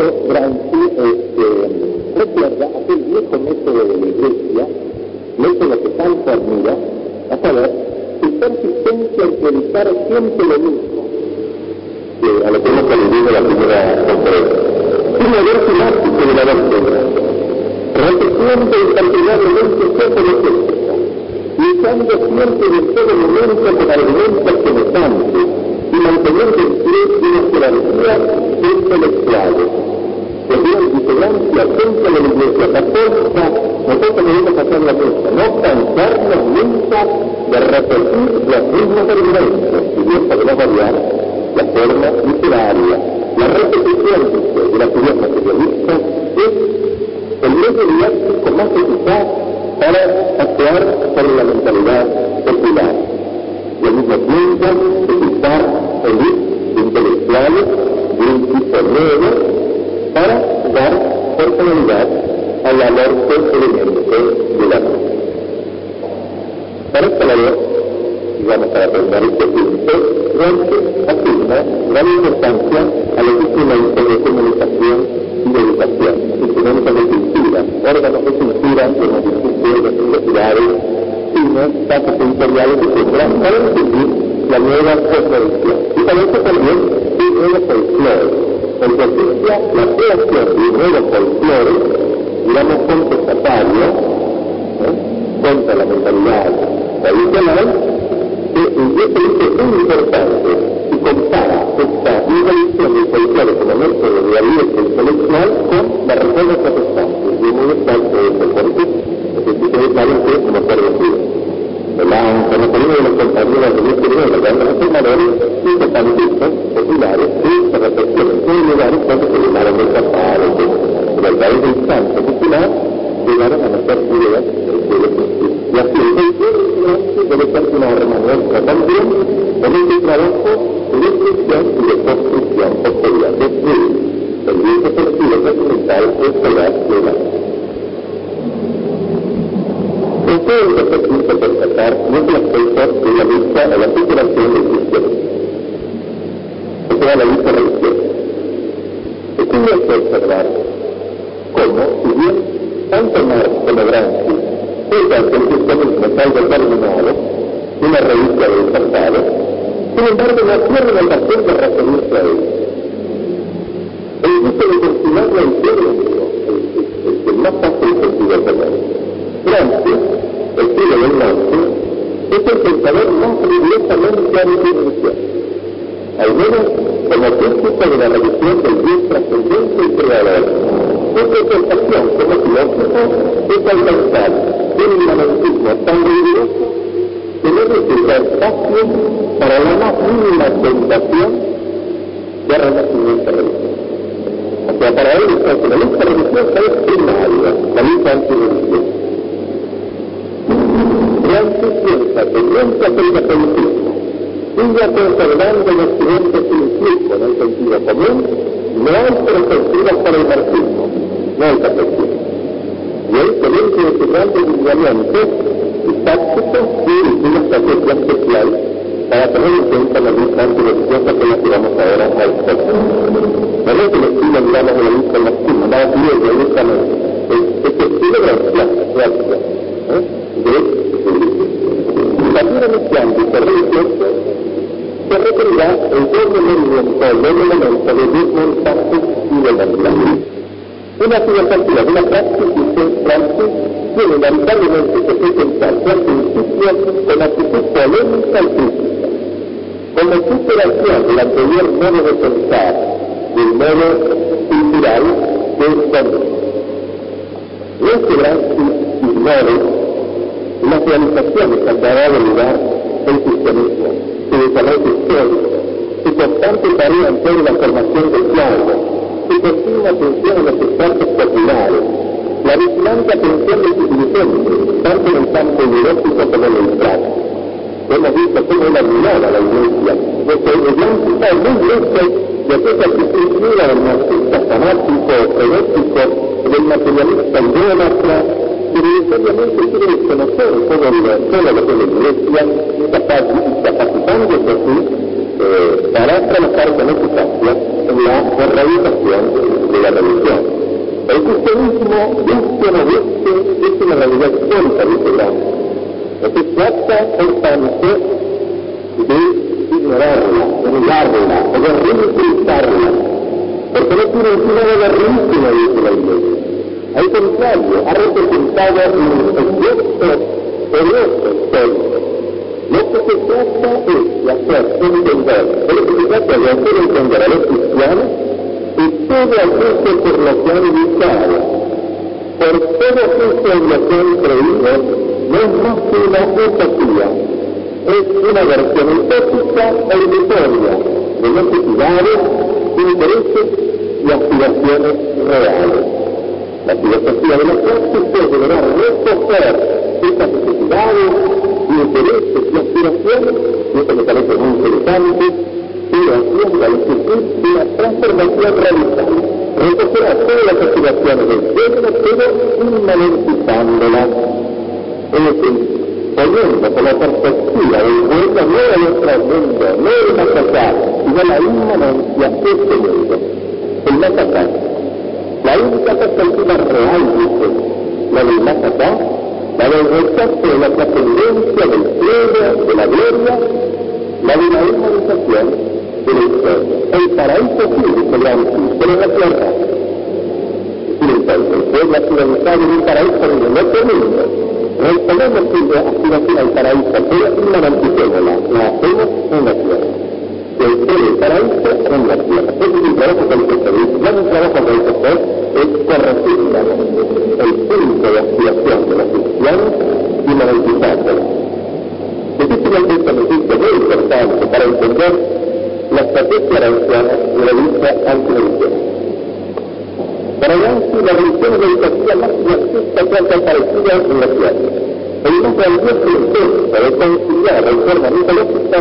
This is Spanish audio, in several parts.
esto, Gramsci recuerda aquel viejo método de la Iglesia, método que tanto admira, a saber, su persistencia en predicar siempre lo mismo, a lo que hemos aludido en la primera conferencia, sin haber temático de la doctrina, repitiendo incansablemente todo lo que es, luchando siempre en todo momento con argumentos semejantes y manteniendo en pie una jerarquía intelectual. Que Dios vigilancia atenta de la Iglesia Católica, nosotros debemos hacer la cosa, no cansarnos nunca de repetir los mismos argumentos, y Dios podrá variar la forma literaria. La repetición de la teoría materialista es el medio didáctico más eficaz para actuar sobre la mentalidad popular y al mismo tiempo evitar el intelectuales de un tipo nuevo para dar personalidad al amorfo elemento de la vida. Para esta labor, digamos para terminar este punto, Gramsci asigna gran importancia a los instrumentos de comunicación y de educación, instrumentos de cultura, órganos de cultura que nos discuten las universidades, cines, casas editoriales, etc., para distinguir la nueva cosmovisión. Y para eso también un nuevo folclore, en justicia la creación de un nuevo folclore, digamos, contestatario, contra la mentalidad tradicional, que es muy importante y compara esta evolución del folclore como método de alianza intelectual con la reforma protestante, y muy importante esto, porque ustedes saben que, como por decir, la referida de los compañeros de este nivel, de los reformadores, hizo tantistas populares que se reflexionan en lugares donde se llenaron de trabajo, pero a través del canto popular llegaron a nuestras ideas de los principios. Y así el debe ser una herramienta también en este trabajo de destrucción y de construcción posterior, de el viejo perfil documental escolar de la en todo el ejercicio por sacar muchos aspectos de la lucha a la superación del cristianismo. O sea, la lucha religiosa. Es curioso observar cómo, si bien tanto Marx como Gramsci piensan que el cristianismo está determinado, una revista del pasado, sin embargo no tienen la ocasión de referirse a él. El gusto de continuar la historia de Dios, el más fácil sentido común. Gramsci, el estilo del norte, es el pensador más rigurosamente anti-religioso, al menos como crítico de la religión del Dios trascendente y creador. Su presentación como filósofo es alcanzar un inmanentismo tan riguroso que no necesita espacio para la más mínima tentación de renacimiento religioso. O sea, para él la lucha religiosa es primaria, la lucha antirreligiosa. Gramsci piensa que mientras el catolicismo siga conservando el occidente científico en el sentido común, no hay perspectivas para el marxismo, no hay perspectivas. Y él se vence de sus grandes lineamientos tácticos y una estrategia especial para tener en cuenta la lucha antirreligiosa que la llevamos ahora a explicar. No es el estilo, digamos, de la lucha marxismo, más bien directamente. Es el estilo gramsciano, la vida inicial de religioso se referirá en todo el movimiento de desmontaje y de montaje. Una filosofía de una práctica y Gramsci tiene lamentablemente que presentarse al principio con actitud polémica y crítica, como superación del anterior modo de pensar, del modo cultural de Gramsci. No es que Gramsci ignore las realizaciones que ha dado lugar el cristianismo, su desarrollo histórico, su constante tarea en toda la formación del diálogo, su continua atención a los estratos populares, la vigilante atención de sus dirigentes, tanto en el campo ideológico como en el práctico. Hemos visto cómo él admiraba a la Iglesia, porque el Gramsci está muy lejos de aquella actitud dura del marxista fanático, herético, del materialista idólatra, pero necesariamente quiere desconocer todo lo que la Iglesia capacitándose así para trabajar con eficacia en la realización de la religión. El cristianismo, guste o no guste, es una realidad histórica de este lado. No se trata, por tanto, de ignorarla, de negarla, o de ridiculizarla, porque no tiene nada de ridículo, dice la Iglesia. Al contrario, ha representado un objeto poderoso histórico. Lo que se trata es de hacer entender, a los cristianos que todo aquello por lo que han luchado, por todo aquello en lo que han creído, no es más que una utopía, es una versión utópica e ilusoria de necesidades, intereses y aspiraciones reales. La filosofía de la clase puede lograr recoger estas necesidades y intereses y aspiraciones, y esto me parece muy interesante, pero haciendo al instituto de una transformación radical. Recogerá todas las aspiraciones del pueblo, pero inmanentizándolas. Es decir, poniendo con la perspectiva del pueblo no de nuestro mundo, no del más allá, sino la inmanencia de este mundo. El más allá. La única perspectiva real, dice, la del más allá, la del rechazo de la trascendencia del cielo, de la gloria, la de la humanización de la historia. El paraíso sí, dice Gramsci, pero en la tierra. Y entonces, el pueblo ha sido habitado en un paraíso en el otro mundo. Retomemos la aspiración al paraíso, pero inmanenticémosla, la hacemos en la tierra. El paraíso en la tierra. Ese es el trabajo que hay que hacer. El gran trabajo que hay que hacer es corregir el punto de aspiración de los cristianos y monetizándola. Difícilmente esto me dice muy importante para entender la estrategia cristiana de la lucha antirreligiosa. Para Gramsci, la religión es la ideología más marxista que ha aparecido en la tierra. El más grandioso intento de conciliar en forma mitológica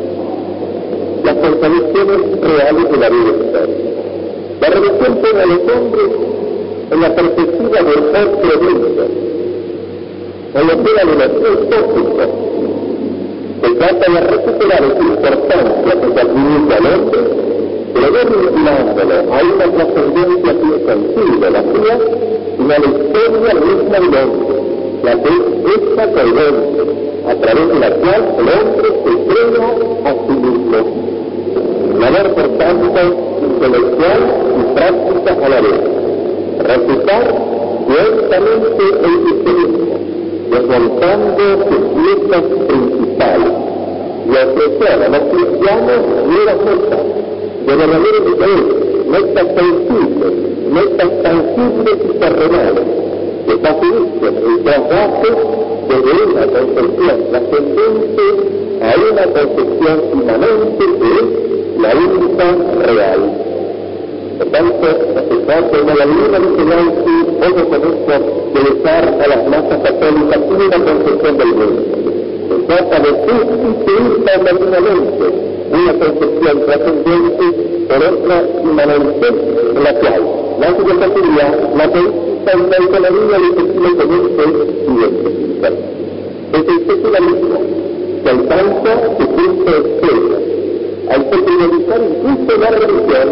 las contradicciones reales de la vida histórica. La religión pone a los hombres en la perspectiva del otro mundo, en lo que era de los utópicos. Se trata de recuperar esa importancia que se atribuye al hombre, pero no vinculándolo a una trascendencia sin sentido, la suya, sino a la historia misma del hombre, la que es esta coherente, a través de la cual el hombre se crea a sí mismo. Valor, por tanto, intelectual y práctica a la vez. Refutar directamente el cristianismo, desmontando sus piezas principales, y ofrecer a los cristianos nuevas metas, de verdadero interés, metas sensibles, metas tangibles y terrenales, que faciliten el traslado desde una concepción trascendente a una concepción inmanente que es la única real. Por tanto, se trata de una línea de Gramsci, ojo con esto, de dejar a las masas católicas una concepción del mundo. Se trata de sustituir paulatinamente una concepción trascendente por otra inmanente, en la cual la filosofía, la política y la economía del secularismo se identifican. Es el secularismo que alcanza su punto extremo. Al secularizar incluso la religión,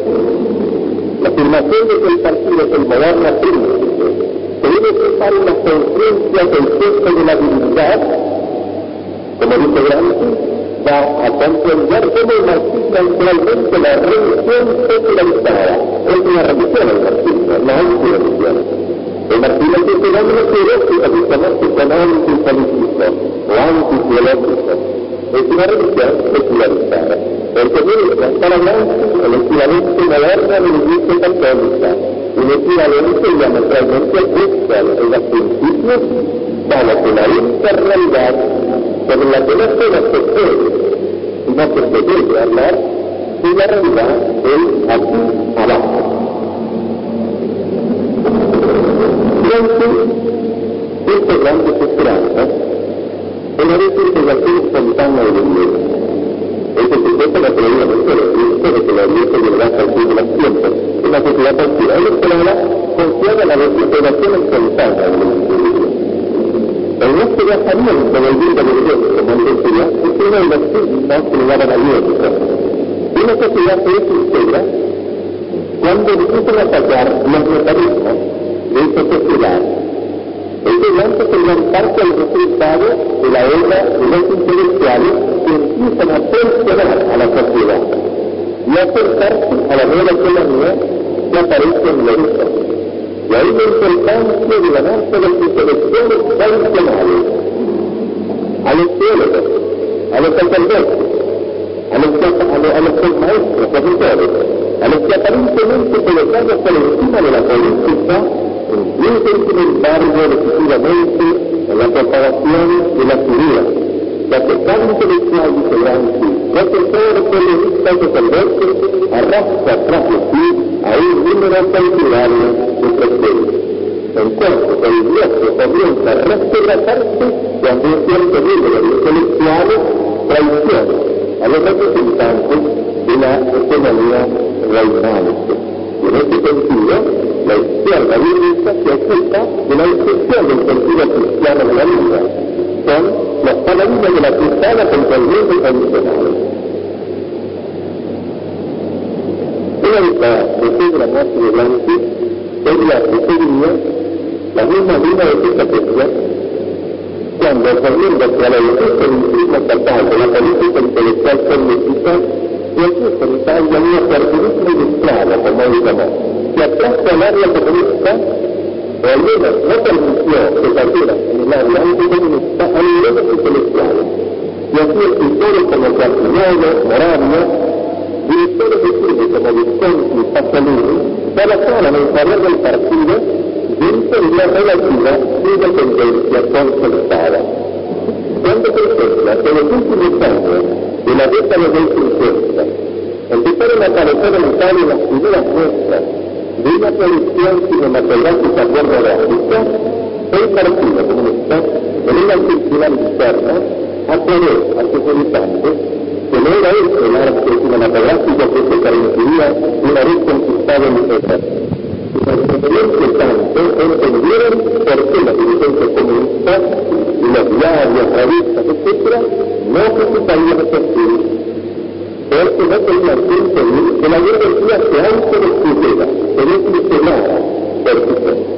la afirmación de que el partido es el moderno príncipe, que debe fijar una conciencia del gesto de la divinidad, como dice Gramsci, va a comprender cómo el marxismo actualmente la religión secularizada. Es una religión el marxismo, no es una religión. El marxismo es un fenómeno teológico, justamente con antipolítico o antiteológico. Es una religión secularizada. El que viene para Gramsci el equivalente moderno de la iglesia católica, un equivalente diametralmente opuesto a los principios, para que la única realidad sobre la que no solo se puede, sino que se debe hablar, es la realidad del aquí abajo. Gramsci, estas grandes esperanzas, una vez que la fe espontánea de la iglesia. Este sujeto la teoría de Cristo de que la iglesia llegará hasta el fin de los tiempos. Es una sociedad tranquila. Él esperaba confiada en la desesperación espontánea de la iglesia. El no desplazamiento del vida de Dios, como él decía, es uno de los signos que le daban a Dios. Una sociedad que es sincera se empiezan a atacar los mecanismos de esta sociedad. Estos blancos serían parte del resultado de la obra de los intelectuales que empiezan a tensionar a la sociedad y a acercarse a la nueva economía que aparece en Lento. Y ahí la importancia de la danza de los intelectuales tradicionales, a los teólogos, a los sacerdotes, a los maestros, profesores, a los que aparentemente colocados por encima de la política, empiezan sin embargo decisivamente en la propagación de la teoría, ya que cada intelectual diferente, profesor, periodista, sacerdote, arrastra tras de sí a un número calculable de presentes. Entonces, el bloque comienza a resquebrajarse cuando un cierto número de intelectuales traiciona a los representantes de la economía reinante. Y en este sentido, la izquierda bíblica se ocupa de la excepción del sentido cristiano de la vida. Son los paladines de la cruzada contra el mundo tradicional. Una de la más adelante seguiría la misma línea de esta cuestión, cuando volviéndose a la defensa estatal de la política intelectual política, se ocupa en Italia una característica ilustrada, como él llamó, que atrasa al área comunista, o al menos no permitió que cayera en el área anticomunista a niveles intelectuales. Y así escritores como Castiglione, Moravia, directores de cine como Visconti y Pasolini, trabajaron en favor del partido dentro de una relativa independencia consolidada. Cuando, por ejemplo, en los últimos años de la década del 50, empezaron a aparecer en Italia las primeras muestras de una producción cinematográfica pornográfica, el Partido Comunista, en una circular interna, aclaró a sus militantes que no era este el arte cinematográfico que se permitiría una vez conquistado el poder. Mientras tanto, entendieron por qué la dirigencia comunista y los diarios, revistas, etc., no necesitarían existir, porque no tenían que impedir que la burguesía se autodestruyera, que no funcionara por su cuenta.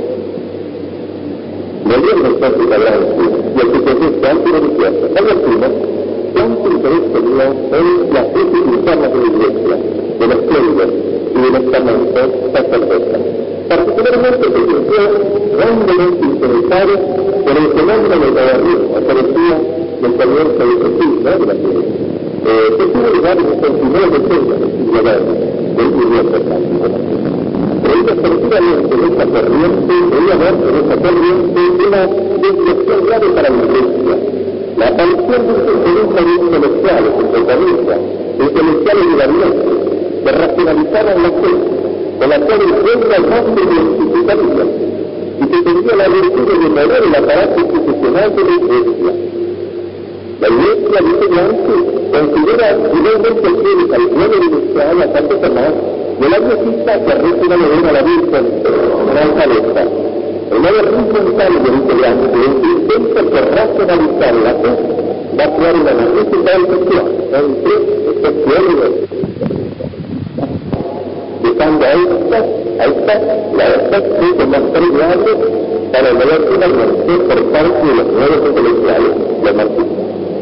Volviendo entonces a Gramsci y el supuesto antirreligioso, advertimos cuánto interés tenía en las crisis internas de la Iglesia, de los clérigos y de los estamentos sacerdotes. Particularmente se sintió grandemente interesado por el fenómeno del modernismo, aparecía del comienzo de ese siglo, de la Iglesia. Que tuvo lugar en los primeros decenios del siglo XX, del universo clásico. Pero efectivamente en esta corriente, debía haber en esta corriente una desviación grave para la Iglesia. La aparición de un funcionalismo de intelectuales, intelectuales de gabinete, que racionalizaban la fe, con la cual el pueblo más se identificaría, y que tendría la virtud de demoler el aparato institucional de la Iglesia. La Iglesia, dice Gramsci, considera igualmente clínica al pueblo industrial a Santo Tomás de la viejita que reza una novena a la Virgen, Gran Caleta. El modernismo en tal de dice Gramsci, intenta por racionalizar la fe, va a crear una magnífica discusión entre estos teólogos, dejando a estas las mucho más peligrosas para lograr finalmente por parte de los nuevos intelectuales, los marxistas.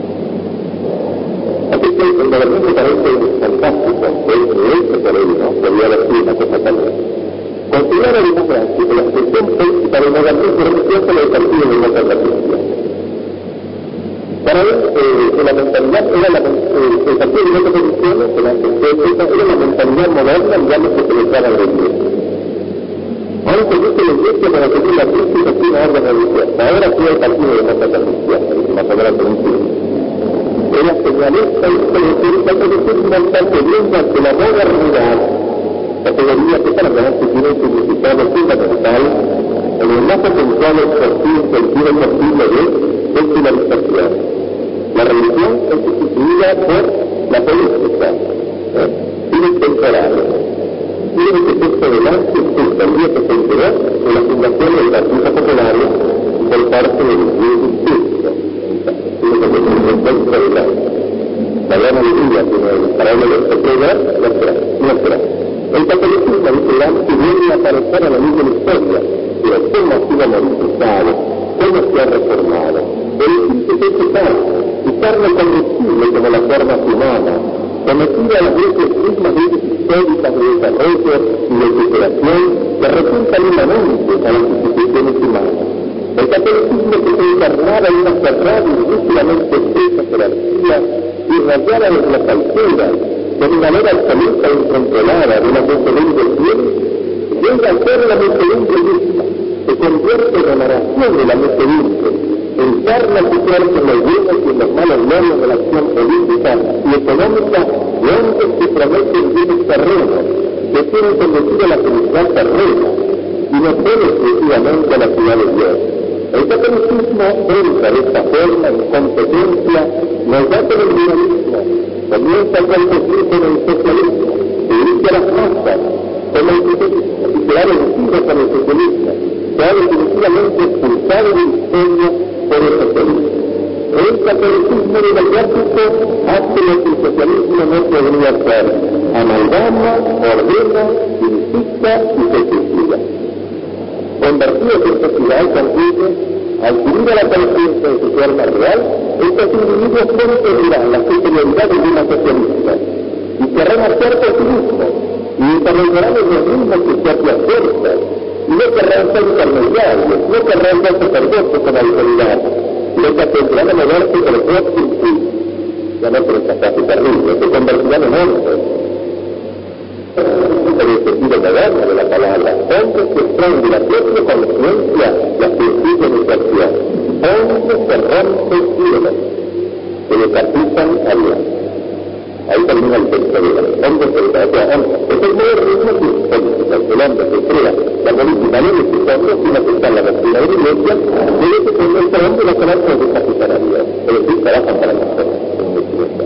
Así que el modernismo parece fantástico, es hecho por él, ¿no? Podría haber sido una cosa tal vez. Considera además Gramsci que la expresión política del modernismo representa el partido de la Cristiana. Para él, la mentalidad era el partido de las posiciones, era la mentalidad moderna, digamos, que se le traba a la Iglesia. Ahora se dice la Iglesia para seguir la crisis de una orden religiosa. Ahora sí el partido de la Cristiana, más adelante en un siglo. Ella señalista y se decir bastante bien que la modernidad, categoría que para Gramsci tiene un significado fundamental en el más esencial sentido posible de secularización. La religión es sustituida por la política, fines temporales. Tiene que ser adelante el día que se enteró de la fundación del Partido Popular por parte del Instituto. La gran alegría que para él es nuestra. El catolicismo, dice Gramsci, aparecer a la luz de la historia, pero cómo ha sido modificado, cómo se ha reformado. El espíritu se hizo carne combustible como la forma humana, sometida a las veces mismas leyes históricas de desarrollo y de superación que resultan inmanentes a las instituciones humanas. El catolicismo que se encarnaba en una cerrada y rígidamente espesa jerarquía y rayada desde las alturas, de manera absoluta e incontrolada de una muchedumbre fiel, llega a ser la muchedumbre misma, se convierte en la narración de la muchedumbre, encarna su cuerpo en los buenos y en los malos logros de la acción política y económica de hombres que prometen bienes terrenos, que tienen conducido a la felicidad terrena y no solo exclusivamente a la ciudad de Dios. El catolicismo entra de esta forma en competencia, nos da con el dinamismo, comienza a competir con el socialismo, se dirige a las masas, con el socialismo, y se ha vencido con el socialismo, se ha definitivamente expulsado del diseño por el socialismo. El catolicismo democrático hace lo que el socialismo no podría hacer: amalgama, ordena, unifica y se suicida. Convertidos en sociedad concluye, al subir a la conciencia de su forma real, estos individuos conseguirán la superioridad de una socialista y querrán hacer por sí mismos y desarrollarán los mismos sus propias fuerzas y no querrán ser intermediarios, no querrán ser sacerdotes con autoridad, y los aprenderán a moverse por el propio impulso. Ya no por esta frase terrible, se convertirán en hombres. En el sentido moderno de la palabra, hombres que extraen de la propia conciencia las principios de su acción, hombres que rompen firmes, que decapitan a Dios. Ahí termina el texto de los hombres que decapitan. Es el modo ritmo que política, el hombre que crea la política no de sus hombres, sino que está en la doctrina de la Iglesia, debe que con este hombre la canal puede decapitar a Dios, pero sí trabajan para nosotros, en la Iglesia.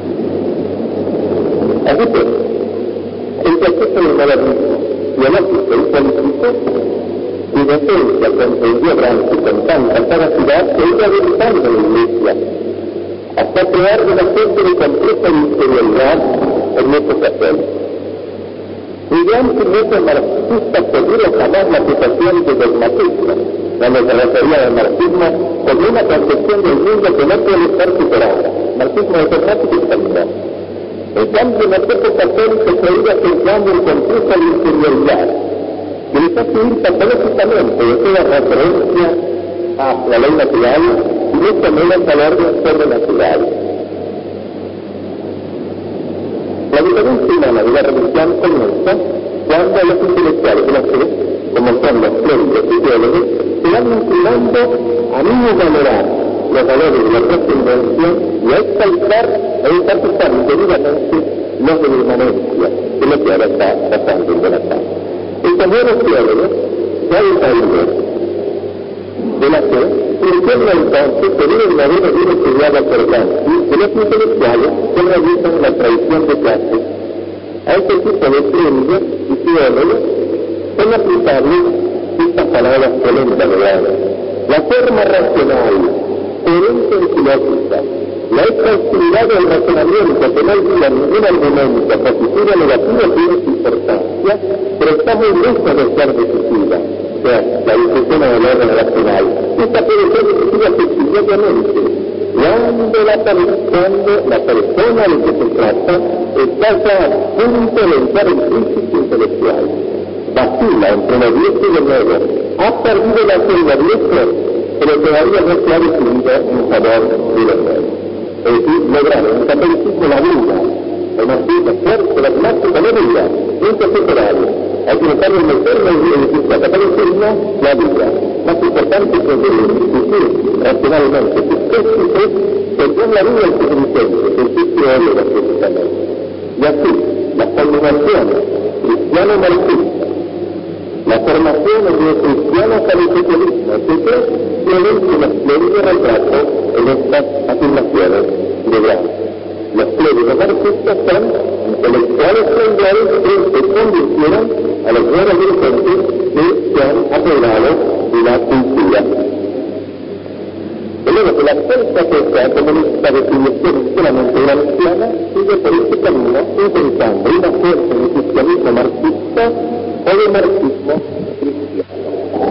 Así pues, el proceso del modernismo biológico y político, y defensa comprendió Gramsci con tanta capacidad que iba avanzando en la Iglesia, hasta crear una especie de compleja inferioridad en nuestros católicos. Y Gramsci no fue marxista seguro jamás la aplicación de dogmatismo, cuando se refería al marxismo como una concepción del mundo que no puede ser superada. Marxismo dogmático y calidad. En cambio, nosotros católicos se iba centrando en compleja inferioridad, que les hace ir patológicamente de toda referencia a la ley natural y mucho menos hablar de un sobrenatural. La diferencia humana de la religión comienza cuando los intelectuales de la fe, como son los clérigos y teólogos, se van inclinando a valorar los valores de la trascendencia y a exaltar e enfatizar indebidamente los de la inmanencia, de lo que ahora está pasando en la paz. Estos nuevos teólogos, ya decaídos de la fe, funcionan entonces según el modelo bien estudiado por Gramsci de los intelectuales que realizan la tradición de clases. A este tipo de clérigos y teólogos son aplicables estas palabras polémicas de Gramsci: la forma racional, coherente y lógica, la exhaustividad del razonamiento que no olvida ningún argumento positivo o negativo tiene su importancia, pero está muy lejos de ser decisiva. O sea, la discusión del orden racional. Esta puede ser decisiva subsidiariamente cuando la persona de que se trata está ya a punto de entrar en crisis intelectual. Vacila entre lo viejo y lo nuevo. Ha perdido la fe de lo viejo, pero todavía no se ha decidido en favor de lo nuevo. Es decir, lograr en el catolicismo la vida, el marxismo fuerte, la temática no vida, nunca separado. Hay que notar el meterlo en el catolicismo, la vida. Más importante que discutir racionalmente sus textos es según la vida en sus intentes, el sitio de la precisamente. Y así, las combinaciones cristiano-marxistas, la formación de cristianos al socialismo, etc., tienen un espléndido retrato en estas afirmaciones de Gramsci. Los clérigos marxistas son intelectuales mundiales que se convirtieron a los nuevos dirigentes que se han apoderado de la cultura. De modo que la fuerza comunista de filiación enteramente gramsciana sigue por este camino intentando una fuerza de cristianismo marxista el marxismo cristiano.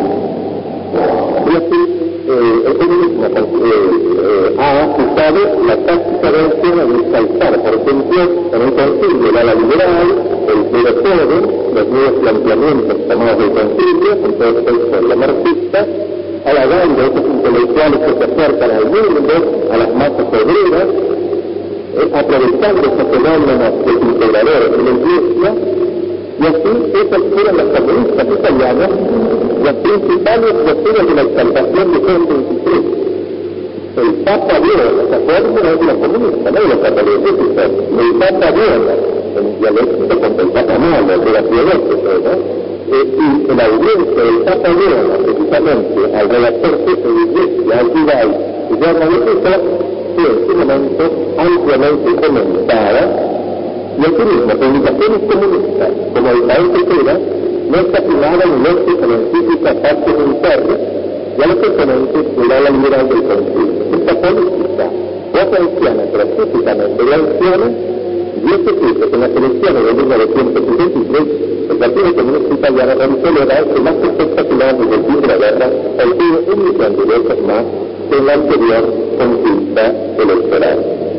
Y así, el comunismo ha usado la táctica de acción de exaltar, por ejemplo, en el concilio el ala liberal, el clero joven, los nuevos planteamientos tomados del concilio, con todo esto de la marxista, halagando a esos intelectuales que se acercan al mundo, a las masas obreras, aprovechando esos fenómenos desintegradores de la Iglesia, y así esas fueron las comunistas italianas las principales voceras de la exaltación de Juan XXIII. El Papa viola, ¿se acuerdan? No es la comunista, no es la católica, el Papa viola, en dialéctico contra el Papa Malo, de la filosofía, ¿no? Y la audiencia del Papa viola, precisamente, al redactor jefe de Iglesia, al Vidal, y ya no fue en su momento ampliamente comentada, y asimismo, publicaciones comunistas, como el país Tejera, no escatimaban en éxito en la encíclica Pactos Internos y a los oponentes del ala liberal del concilio. Esta política ofensiana, pero típicamente gaussiana, dio su fruto que en las elecciones de 1963 el Partido Comunista Italiano realizó el avance más espectacular desde el fin de la guerra, obtuvo 1 millón de votos más que en la anterior conquista electoral.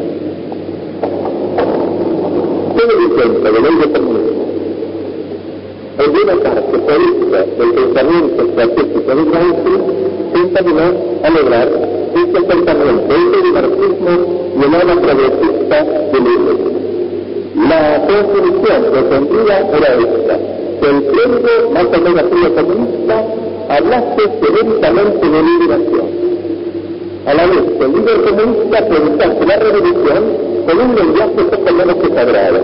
Todo el intento de ley de comunismo, en buena parte política del pensamiento estratégico de Gramsci, se encaminó a lograr este acercamiento entre el marxismo y el ala progresista de Lenin. La conclusión defendida era esta: que el clérigo más alternativo comunista hablase genéricamente de liberación. A la vez, el líder comunista predicase la revolución con un lenguaje poco menos que sagrado.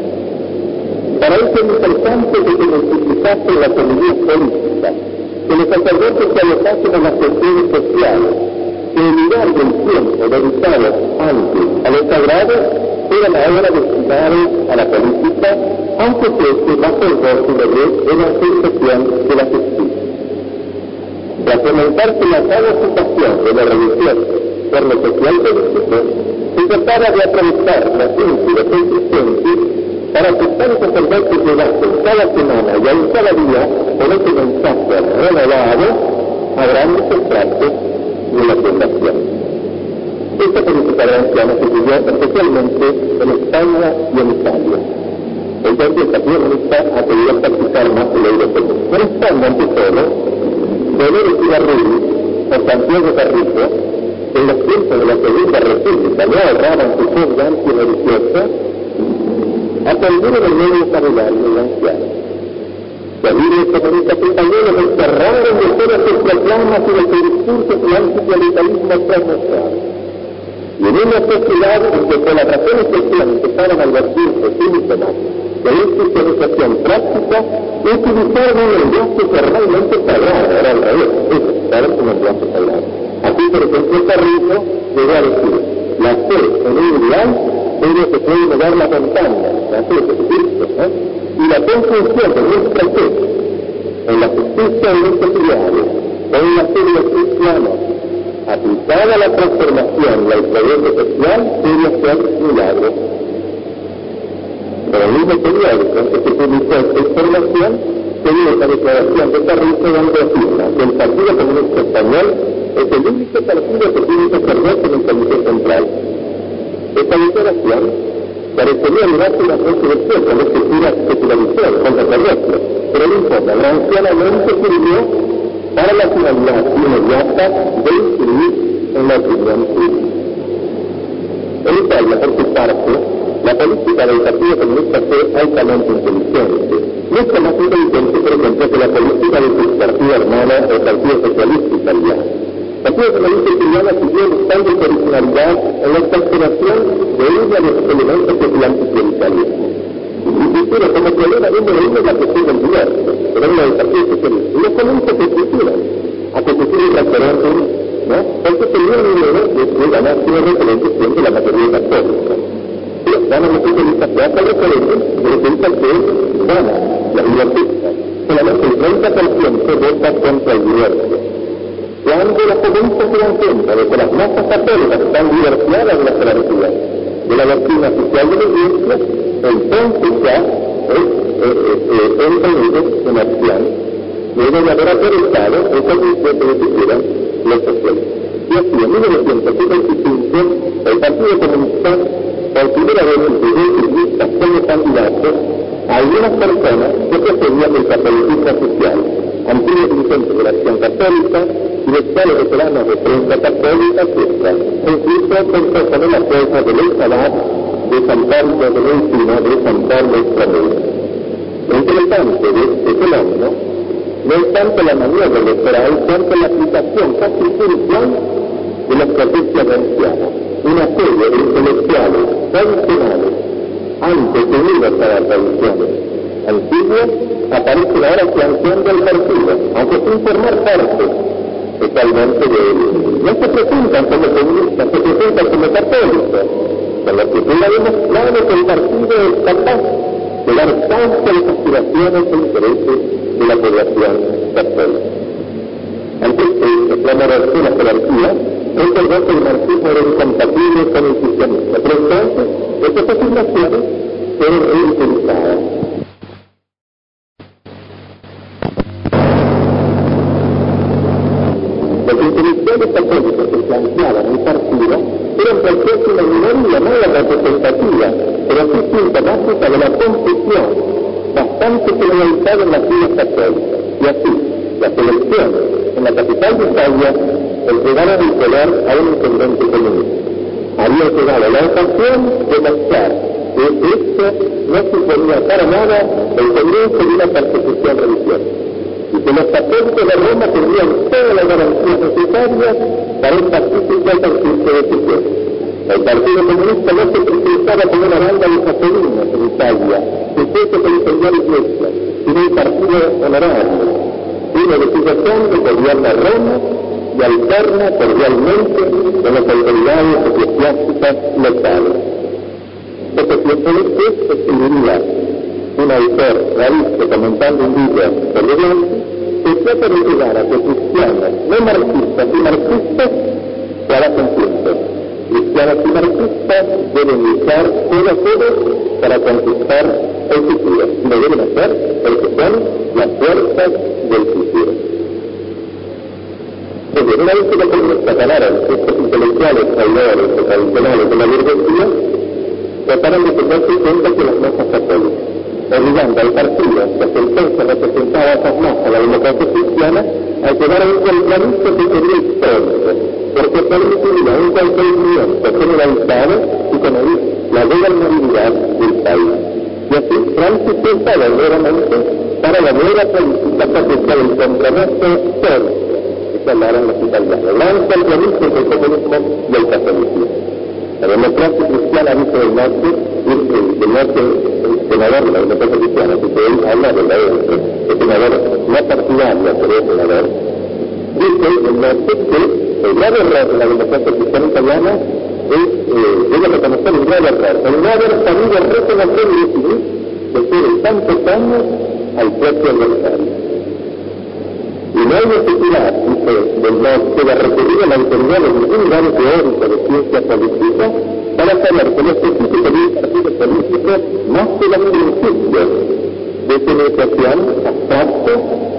Para eso es importante que se multiplicase la comunidad política, que los sacerdotes se alojasen a las cuestiones sociales, que el lugar del tiempo dedicado antes a lo sagrado era la hora destinada a la política, aunque fuese bajo el rótulo de evangelización de la justicia. Tras fomentarse la ocupación de la religión por lo social político, se trataba de aprovechar la ciencia y los existentes para que tantos sacerdotes llevasen cada semana y aún cada día con ese mensaje renovado a grandes estratos de la población. Esta política gramsciana se siguió especialmente en España y en Italia. Entonces el Partido Comunista ha querido practicar más el eurocomún. En España, ante todo, Dolores Ibarruri o Santiago Carrizo, en los tiempos de la Segunda República, no ahorraban su fuerza antirreligiosa, aprendieron el medio carrerario gramsciano. Los líderes comunistas españoles encerraron de todas sus proclamas y de sus discursos el anticlericalismo transversal. Y en una sociedad en que por las razones sociales empezaron a advertirse síntomas de institucionalización práctica, utilizaron un lenguaje que realmente sagrado, era al revés, utilizaron un lenguaje sagrado. Aquí, por ejemplo, Carrizo llegó a decir: la fe en un ideal es lo que puede mover la montaña, la fe de Cristo, y la conjunción de nuestra fe en la justicia de nuestros ideales, en la fe de los cristianos, aplicada a la transformación y al progreso social, debe ser milagro. En el mismo periódico en que se publicó esta información, se dio esta declaración de Carrizo donde afirma que el Partido Comunista Español es el único partido que tiene sacerdote en el Comité Central. Esta declaración parecería llevarse una fuerza de fuerza, no se tira secularización con sacerdotes, pero no importa, gramscianamente sirvió para la finalidad inmediata de incidir en la opinión pública. En Italia, por su parte, la política del Partido Comunista fue altamente inteligente. Mucho más inteligente, por ejemplo, que la política de su partido hermano, el Partido Socialista Italiano. El Partido Comunista Italiano siguió buscando su originalidad en la exasperación de uno de los elementos del anticlericalismo. Inclusive, como problema número uno, la cuestión del divorcio, pero no del Partido Socialista. Y los comunistas se pusieron a conducir el referéndum, ¿no? Porque tenían un negocio de ganar una referencia de la mayoría católica. Pero ganan los socialistas que hacen referéndum, pero piensan que gana la libertad. Solamente el 30% vota contra el divorcio. Cuando los comunistas se dan cuenta de que las masas católicas están divorciadas de la jerarquía, de la doctrina oficial de la Iglesia, entonces ya entendido en acción, luego de haber aterrizado esa visión que tuvieron los socialistas. Y así, en 1975, el Partido Comunista, por primera vez introdujo sus listas como candidatos a algunas personas que procedían del catolicismo social, antiguos dirigentes de la Acción Católica, directores veteranos de prensa católica, etc. Incluso contó con el apoyo del Estado de San Carlos de Encina, de San Carlos Extremadura. Lo interesante de este fenómeno no es tanto la maniobra electoral cuanto la aplicación casi puntual de la estrategia gaussiana, una serie de intelectuales tradicionales, antes unidos a las tradiciones antiguas, aparecen ahora flanqueando el partido, aunque sin formar parte totalmente de él. No se presentan como comunistas, se presentan como católicos, con lo que queda demostrado que el partido es capaz de dar causa a las aspiraciones e intereses de la población católica. Antes de reclamar la jerarquía, recordó que el marxismo era incompatible con el cristianismo. Pero entonces, estas afirmaciones fueron ridiculizadas. Los intelectuales católicos que planteaban el partido eran por cierto una minoría no era representativa, pero sí sintomática de la confusión bastante generalizada en las filas católicas. Y así, las elecciones en la capital de Italia entregaron el poder a un intendente comunista. Había llegado la ocasión de mostrar que esto no suponía para nada el comienzo de una persecución religiosa, y que los católicos de Roma tendrían todas las garantías necesarias para un pacífico ejercicio de su fe. El Partido Comunista no se presentaba como una banda de jacobinos en Italia, supuesto que defendía la Iglesia, sino un partido honorable, uno de cuya sangre gobierna Roma y alterna cordialmente con las autoridades eclesiásticas locales. Poco tiempo después escribiría un autor rarista comentando un libro sobre Gramsci que trata de llegar a que cristianos no marxistas y marxistas trabajen juntos. Cristianos y marxistas deben luchar todos para conquistar el futuro, y lo deben hacer porque son las fuerzas del futuro. Desde una vez que los comunistas ganaron estos intelectuales traidores o tradicionales de la burguesía, trataron de tenerse en cuenta que las masas católicas, obligando al partido que hasta entonces representaba a esas masas, la democracia cristiana, a llegar a un compromiso que sería histórico, porque permitiría un consentimiento generalizado y con él la gobernabilidad del país. Y así Francia pensaba verdaderamente para la nueva política para el compromiso histórico que hablaron los italianos, gran compromiso entre el comunismo y el catolicismo. La democracia cristiana dice del norte, el senador de la democracia cristiana, que él habla de el senador no partidario, pero el senador, dice el norte que el grave error de la democracia cristiana italiana debe reconocer el grave error, el no haber sabido reconocer y decidir después de tantos años al pueblo adversario. Y no hay necesidad, dice del norte, de recurrir a la autoridad de ningún grado teórico de ciencia política para saber que lo específico de un partido político más que los principios de su negociación abstracto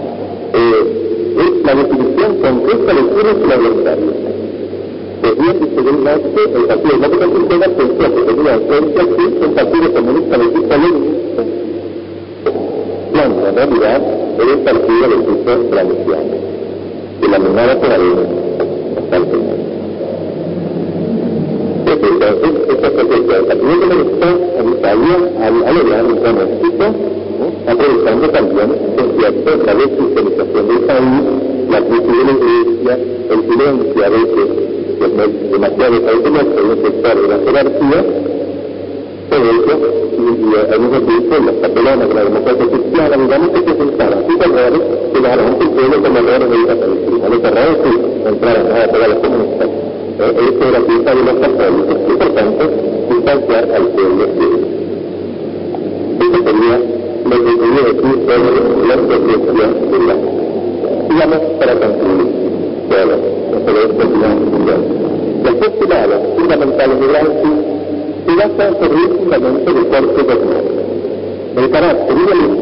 es la definición concreta de quién es el adversario. Pues bien, dice del norte, el Partido Demócrata Cristiano pensó que tenía en cuenta que un partido comunista de tipo leninista, cuando en realidad era un partido de tipo franciano, que la menada por ahí bastante mal. Entonces, esta estrategia del Partido Comunista en Italia ha logrado un gran éxito, aprovechando también, por cierto, la descristianización del país, la crisis de la Iglesia, el silencio a veces, que es demasiado cauteloso en un sector de la jerarquía, todo eso, y al mismo tiempo los catalanes de la democracia cristiana, digamos que presentaban sus errores, que la gente pueblo como errores del catolicismo. Los errores que entraron a pegar los comunistas, esto era culpa de los católicos, y por tanto, distanciar al pueblo ciego. Eso sería lo que quería decir sobre la estrategia de la. Digamos, para concluir, bueno, sobre este plan mundial. Los postulados fundamentales de Gramsci se basan sobre un fundamento de corte dogmático. El carácter y la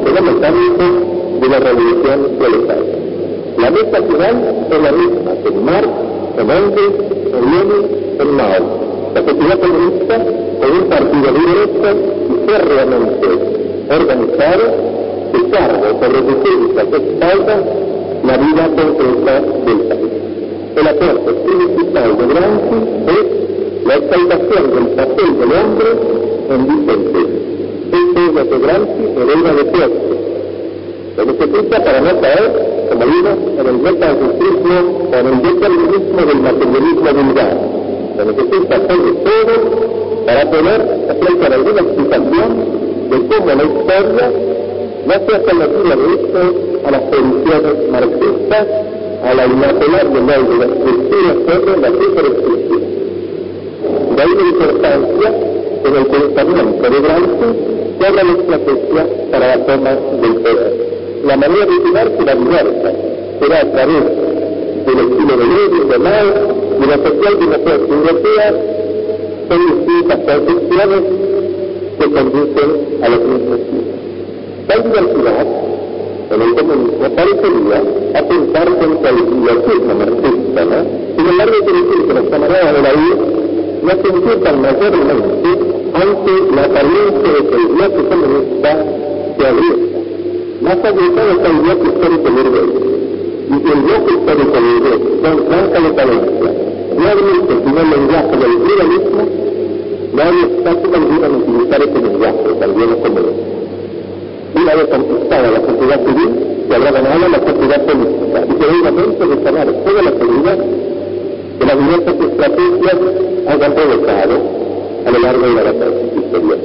sistema mecánico de la revolución proletaria. La meta final es la misma que en Marx, en Engels, en Lenin, en Mao. La sociedad comunista con un partido de derecha y férreamente organizado se carga sobre sus espaldas la vida concreta del país. El aporte principal de Gramsci es la exaltación del papel del hombre en dicha empresa. Esto es lo que Gramsci hereda de Piazza. Lo necesita para no caer, como vimos, en el metafisismo o en el determinismo del materialismo vulgar. Lo necesita hacer de todo para poder hacer alguna explicación de cómo la historia no se alternativa de esto a las predicciones marxistas, a la inapelable ley de la estructura sobre la superestructura. De ahí la importancia en el pensamiento de Gramsci de la estrategia para la toma del poder. La manera de llegar será diversa, será a través del estilo de Lenin, de Mao y la socialdemocracia europea, son distintas concepciones que conducen a los mismos fines. Tal diversidad en el comunismo parecería apuntar contra el idealismo marxista, ¿no? Sin embargo, hay que decir que los camaradas de la U no se inquietan mayormente ante la apariencia de que el bloque comunista se agrieta. Más agrietado está el bloque histórico burgués, y que el bloque histórico burgués, con franca decadencia, no admite sino el lenguaje del pluralismo, no hay obstáculo alguno en utilizar ese lenguaje, también los comunistas. Una vez conquistada la sociedad civil, se habrá ganado la sociedad política, y que hay momento de sanar toda la seguridad que las diversas estrategias hayan provocado a lo largo de la batalla historia.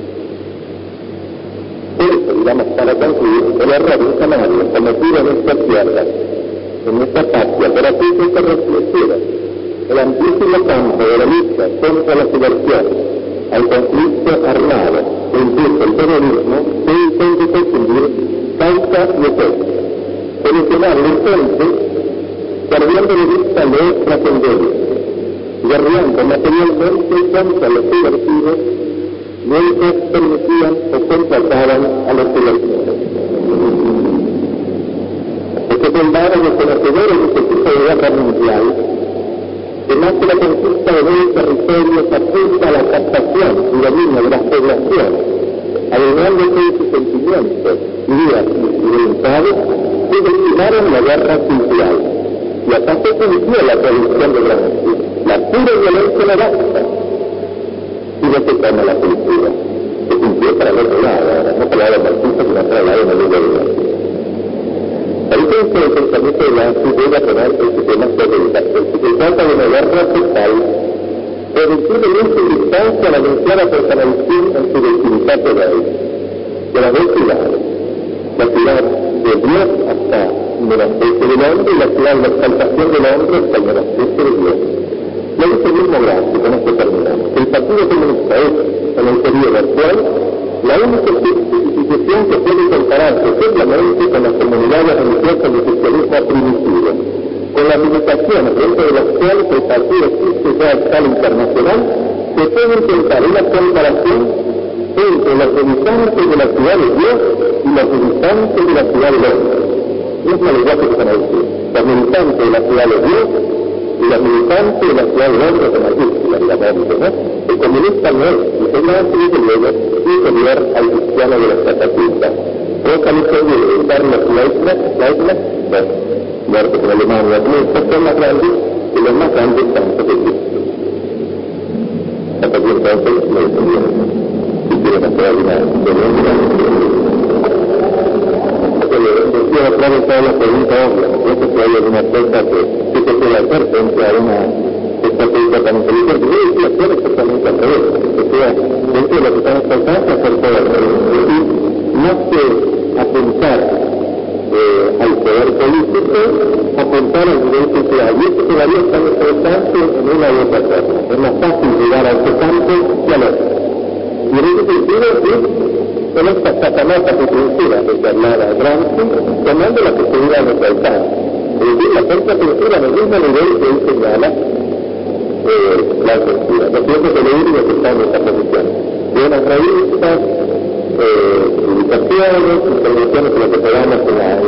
Por eso, digamos, para concluir, el error infamario cometido en esta tierra, en esta patria, por aquello que reflexiva el amplísimo campo de la lucha contra la subversión, al conflicto armado, e incluso el terrorismo, se intenta confundir causa y efecto. Solucionarlo entonces, perdiendo de vista lo trascendente, guerreando materialmente contra los subversivos, mientras permitían o contrataban a los subversivos. Estos soldados los conocedores de este tipo de guerra mundial, que más que la conquista de nuevos territorios apunta a la captación y dominio de las poblaciones, adueñándose de sus sentimientos, ideas y voluntades, se destinaron la guerra cultural. Y acá se cumplió la tradición de Gramsci. La pura violencia no basta si no se toma la cultura. Se cumplió para el otro lado, no para el lado marxista, sino para el lado de la ley. Entonces el pensamiento de Gramsci debe poner el sistema socialista, porque se trata de una guerra total, reduciblemente distancia a la anunciada personalización en su desigualdad de ley, de las dos ciudades, la ciudad de Dios hasta el menosprecio del hombre y la ciudad de la exaltación del hombre hasta el menosprecio de Dios. Lo dice el mismo Gramsci, con esto terminamos. El Partido Comunista es, en el periodo actual, la única institución que puede compararse simplemente con las comunidades religiosas del cristianismo primitivo, con las limitaciones dentro de las cuales el partido existe ya a escala internacional, se puede intentar una comparación entre los militantes de la ciudad de Dios y los militantes de la ciudad del hombre. Mismo lenguaje que van a decir, los militantes de la ciudad de Dios y los militantes de la ciudad del hombre con mayúsculas, digamos, ¿no? El comunista no es, y es más, desde luego, inferior al cristiano de las catapultas. Otra misión de Carlos Leibniz, muertos en Alemania, son más grandes que los más grandes santos de Cristo. Hasta aquí entonces me defendieron. Si quieren hacer alguna pregunta. Quiero aclarar todas las preguntas obvias. No sé si hay alguna cosa que se pueda hacer frente a una estrategia tan inteligente. Yo decía hacer exactamente al revés. O sea, dentro de lo que estamos tratando, hacer todo al revés. Es decir, no que apuntar al poder político, apuntar al nivel social. Y esto todavía está interesante en una u otra forma. Es más fácil llegar a este campo que al otro. Y en ese sentido es con esta catamata de pintura de que hablaba Gramsci, tomando la posibilidad de saltar. Es decir, la cuarta pintura en el mismo nivel que él señala la pintura. Lo cierto que leí y que está en esta posición. De unas revistas publicaciones, intervenciones que lo que podamos en la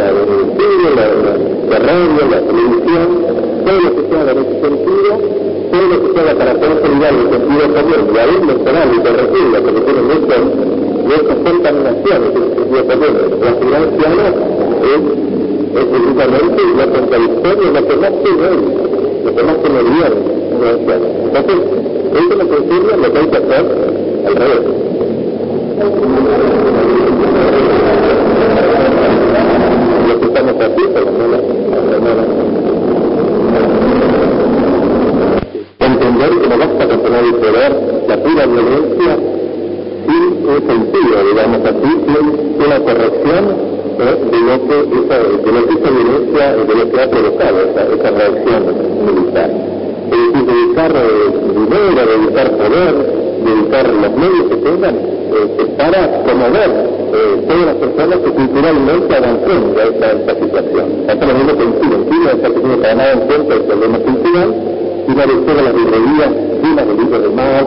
radio, la televisión, todo lo que se haga en ese sentido, todo lo que se haga para consolidar el sentido común y aún mejorar y corregir lo que tiene muchas contaminaciones en el sentido común. La financiación es precisamente la contradictoria, lo que más tiene hoy, lo que más tiene bien. Entonces, eso me confirma lo que hay que hacer al revés. Lo que estamos aquí, por lo menos, entender que no basta con tener el poder, la pura violencia, sin un sentido, digamos así, sin una corrección de lo que esa violencia, de lo que ha provocado esa reacción militar. Es decir, dedicar dinero, dedicar poder, dedicar los medios que tengan para promover todas las personas que culturalmente avancen a esta situación. Hasta lo mismo que en Chile está teniendo para nada en cuenta el problema cultural, y una de todas las librerías llenas de libros de Marx,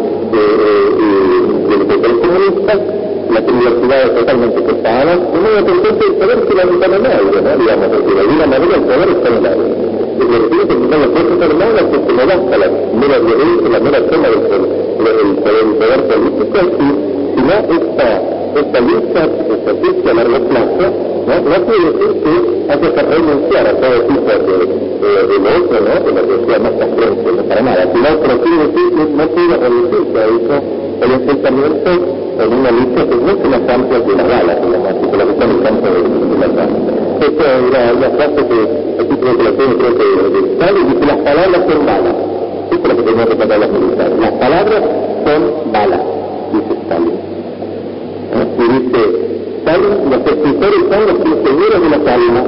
de los comunistas, las universidades totalmente separadas, y no de repente el poder se va a quitar en aire, ¿no? Digamos, porque de alguna manera el poder está en el aire. Y lo que tiene que quitar las fuerzas armadas es que no basta la mera violencia, la mera toma del poder político, sino esta lucha, esta lucha a largo plazo, no quiere decir que haya que renunciar a todo tipo de lo otro, ¿no? De lo que sea más transparente, no para nada, sino que quiere decir que no puede reducirse a eso el enfrentamiento en una lucha que es mucho más amplia que las balas, digamos, que lo que está en el campo de las balas. Esta era una frase que aquí creo que la tengo, creo que de Stalin, dice: las palabras son balas. Esto es lo que tenemos que tratar los militares. Las palabras son balas, dice Stalin. Y dice Stalin: los escritores son los ingenieros de las almas.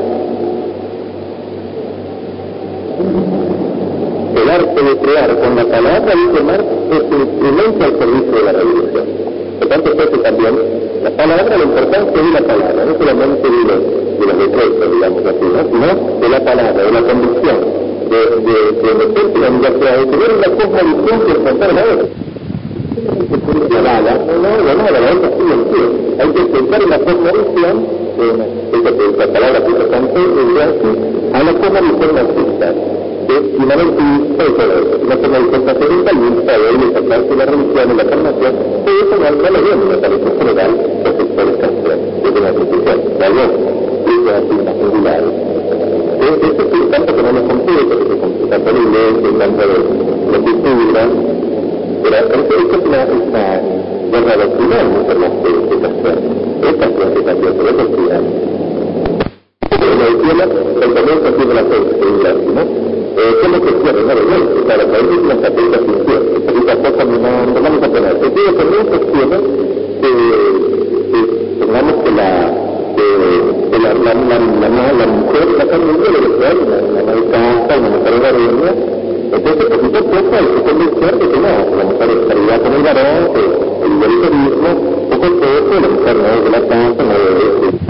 El arte de crear con la palabra, dice Marx, es un instrumento al servicio de la revolución. Por tanto, esto también, la palabra, la importancia de la palabra, no solamente de los decretos, digamos así, ¿no? Sino de la palabra, de la convicción, de meterse en la universidad, de tener una cosmovisión que enfrentar la otra. La bala, la otra sí en pie. Hay que pensar en la cosmovisión, esta palabra que se cantó, a la cosmovisión marxista. Y una vez que la forma de fundamentalista de él, el alcance de la religión y la formación, todo eso no lo viene, me parece general, los sectores de la religión, la ley, y las singulares. Esto es tanto que no lo complica, porque se complica por el ley, el tanto de la cultura, pero esto es una guerra doctrinal, no por las educación. Esta es la educación, pero es doctrinal. Como decía, el comienzo tiene la seguridad, ¿no? ¿Cómo se cierra? No, claro, para eso es una estrategia sin cierre. Porque tampoco no vamos a poner. El tío también sostiene pongamos que la mujer saca el mundo de lo que hay, una mujer casa, una mujer hogareña. Entonces, por supuesto, hay que convencer de que no, la mujer es caridad con el varón, que el igualitarismo, poco a poco, la mujer no es de la casa, no es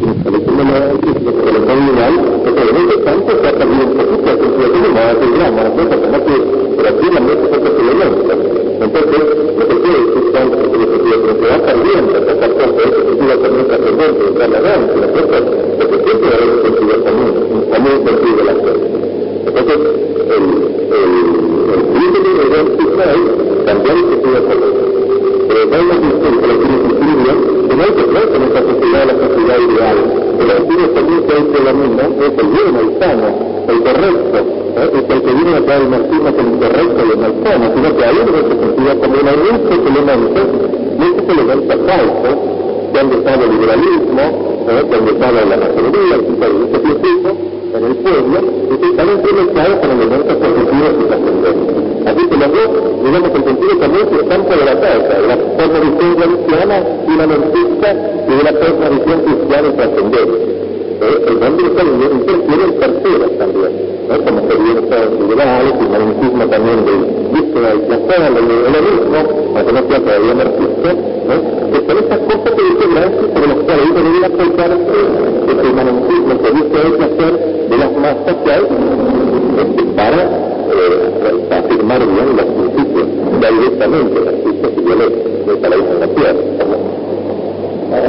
de lo comunal, porque en ese campo se ha perdido un poquito la circulación y no hace drama, ¿no? Pero aquí la mente es otro elemento. Entonces, lo que quiere decir es que se va perdiendo, hasta que ese sentido común se ascendente, de la danza, ¿no es cierto? Porque siempre va a haber un sentido común, un común sentido de la fe. Entonces, el límite de identidad es cambiar el sentido común. Pero no hay una distinción que lo tiene equilibrio, que no hay que creer en esa sociedad, la sociedad ideal. El sentido común que hay que lo mismo es el bueno, el sano, el correcto, es el que viene a traer el marxismo con el correcto y el mal sano, sino que hay en ese sentido común hay muchos elementos falsos, donde está el liberalismo, donde está la masonería, el tipo de principio, en el pueblo, y que están entremezclados con elementos positivos y trascendentes. Así que los dos, digamos, el sentido común que están por la casa, la cosmovisión cristiana y la marxista, y de la cosmovisión cristiana y trascendente. El nombre está interfiere en terceros también, ¿no? Como serían los liberales, el marxismo también de búsqueda del placer, el liberalismo, aunque no sea todavía marxista, ¿no? Que son estas cosas que dice Gramsci, sobre las cuales uno debería acercar que el marxismo se busca el placer de las masas que hay para afirmar bien los principios, ya directamente los principios y violencia, de la información.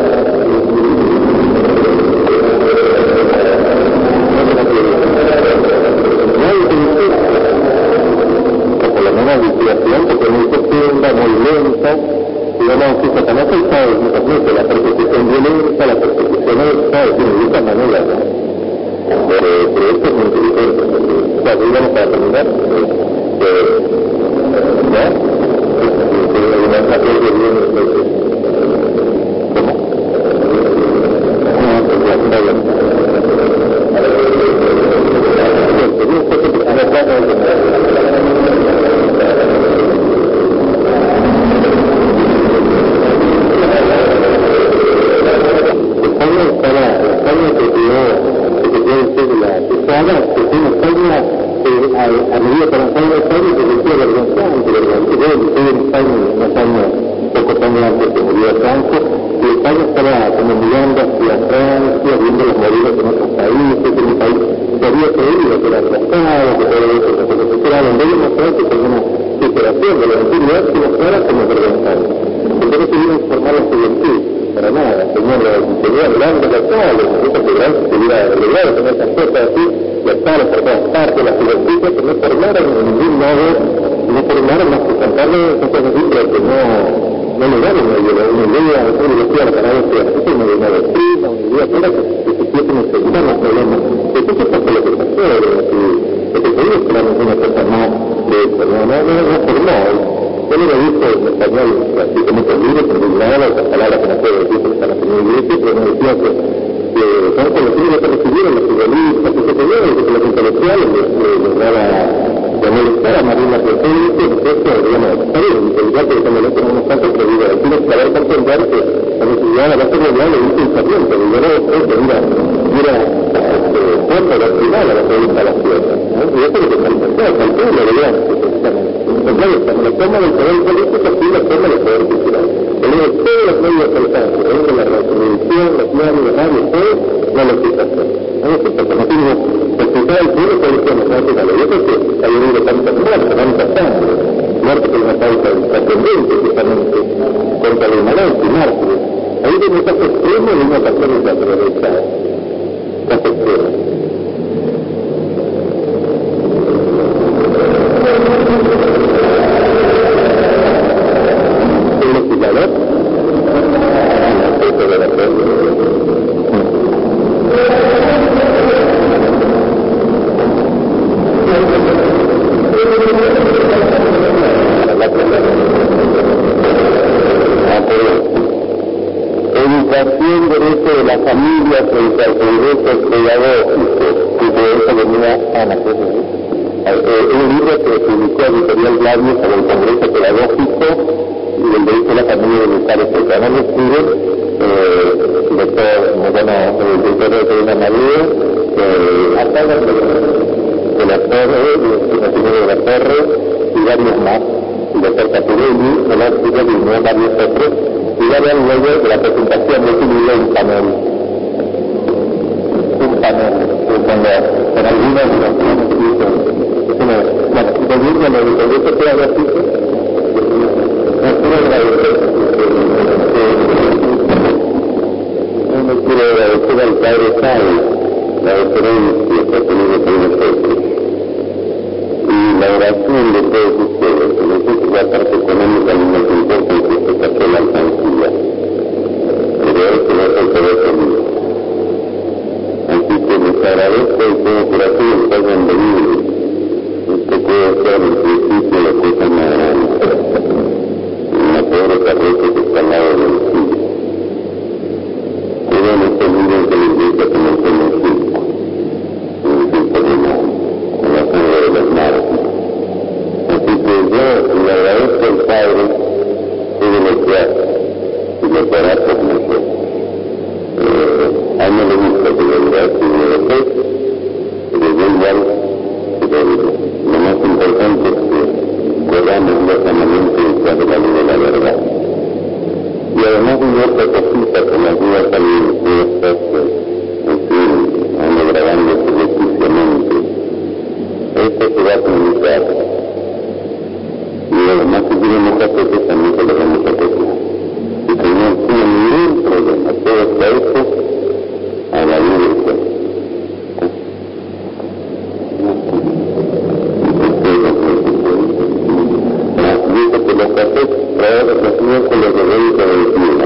de esta manera, ¿no? Pero esto es muy inteligente. O sea, digamos, para terminar, ¿no? A medida que avanzaba el España, se decía vergonzante, yo estoy en España unos años, pocos años antes que murió Franco, y España estaba como mirando hacia Francia, viendo los modelos en otros países, que mi país se había creído que era atrasado, que todo eso, que era donde ellos mostraban que tenía una superación de la antigüedad que mostraba como vergonzante. Entonces querían formar la juventud, para nada, tenía grandes actuales, que gran se hubiera logrado tener esas cosas así, y estar por todas partes, la juventud que no formaron en ningún modo, no formaron más que cantarle cosas así, pero que no lograron una idea, una decía la palabra que es una doctrina, una idea clara que se pudiesen enfrentar los problemas. Entonces pasó lo que pasó, lo que se dice que era una cosa más de eso, no formó. Yo lo he visto en español, así que muchos libros, en ninguna otras palabras que no puedo decir porque están en inglés, pero me decía que son con los libros que recibieron los futbolistas, que se tenían, que los intelectuales les daba de molestar a Marina Presidente, entonces, digamos, está bien, inteligente que también es como unos casos que digo, tienes que saber comprender que la necesidad de la base mundial le dice insapiente, y yo no creo que mira, fuerte, la final a la que gusta las piezas, y eso es lo que se alcanzó, el pueblo de León, precisamente. Entonces, cuando la toma del poder político, sí la toma del poder cultural. Tenemos todos los medios de alcance, tenemos la televisión, los diarios, la radio, todo, no lo existe hacer. No lo existe hacer. No tenemos respetar el pueblo por eso nos hace la ley. Yo creo que hay habido tantas muertes, tanta sangre, muertes que es una causa trascendente, justamente, contra la inmolancia y mártires. Ahí hay un caso extremo y una ocasión de aprovechar. Caso extremo. Educación, derecho de la familia frente al progreso pedagógico, que por eso venía Ana. Un libro que publicó Editorial Gladio sobre el Congreso Pedagógico y el derecho de la familia de educar, etc. No lo escribe el doctor de Pedro Madrid, acá de la Torre, de la Torre y varios más, y el doctor Capurelli, de la Torre y varios otros, y varios luego de la presentación de este libro un panel con algunos de los bueno, volviendo a lo del Congreso Pedagógico, no quiero agradecer al padre Sáenz la referencia que ha tenido con nosotros y la oración de todos ustedes, que nosotros la parte económica no nos importa en que se saque la alcancía, pero eso no se puede conmigo. Así que les agradezco y tengo corazón que hayan venido. Esto puede ser el principio de cosas más grandes. Una pobre carreta que está al lado del cielo. Todos estos libros de la iglesia que no son los circos. Un circo de nada. Con la sangre de los mártires. Así que yo le agradezco al Padre todo lo que hace y lo que hará por nosotros. A mí me gusta que lo diga así de después, pero yo igual, lo más importante es que corramos lógicamente detrás de la luz de la verdad. Y además una otra cosita que me ayuda a salir de estas, en fin, ando grabando subrepticiamente. Esto se va a comunicar. Y además si tienen muchas cosas también se lo vamos a copiar. Y que no tiene ningún problema, todo está hecho a la luz del cuerpo. Dice que los cafés traen los niños con los de 20 a 21.